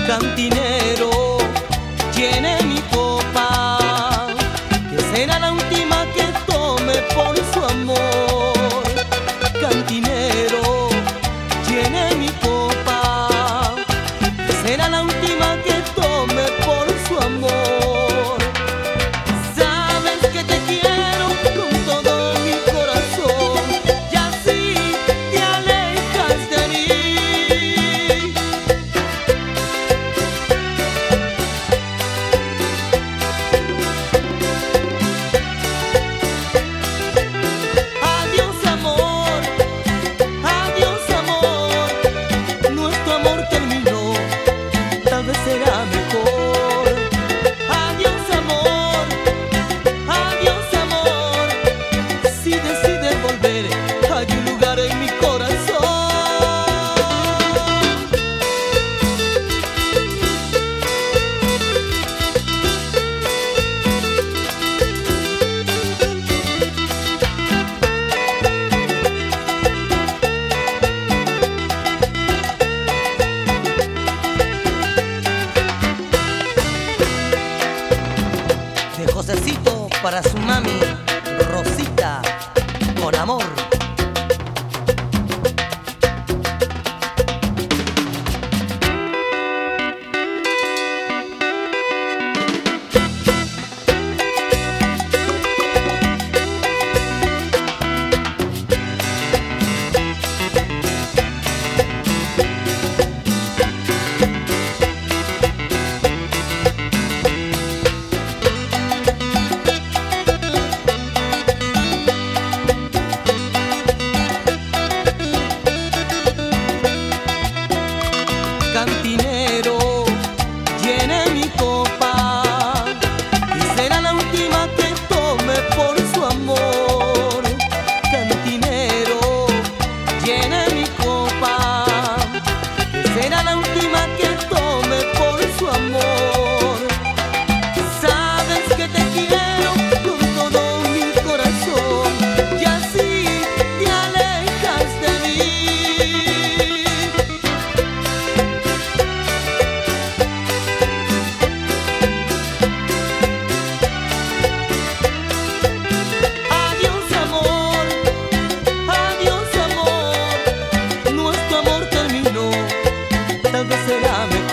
Cantinero, llene mi copa, que será la última que tome por su amor. Cantinero, llene mi copa, que será la última que tome por su amor. Sabes que te quiero con todo mi corazón y así te alejas de mí. Será mejor. Adiós amor, adiós amor. Si decides volver, hay un lugar en mi corazón. De Josecito para su mami, Rosita, con amor. Cantinero, llene mi copa, y será la última que tome por su amor. Cantinero, llene mi copa, y será la última que tome por su amor. Sabes que te quiero con todo mi corazón y así te alejas de mí. Tal vez será mejor.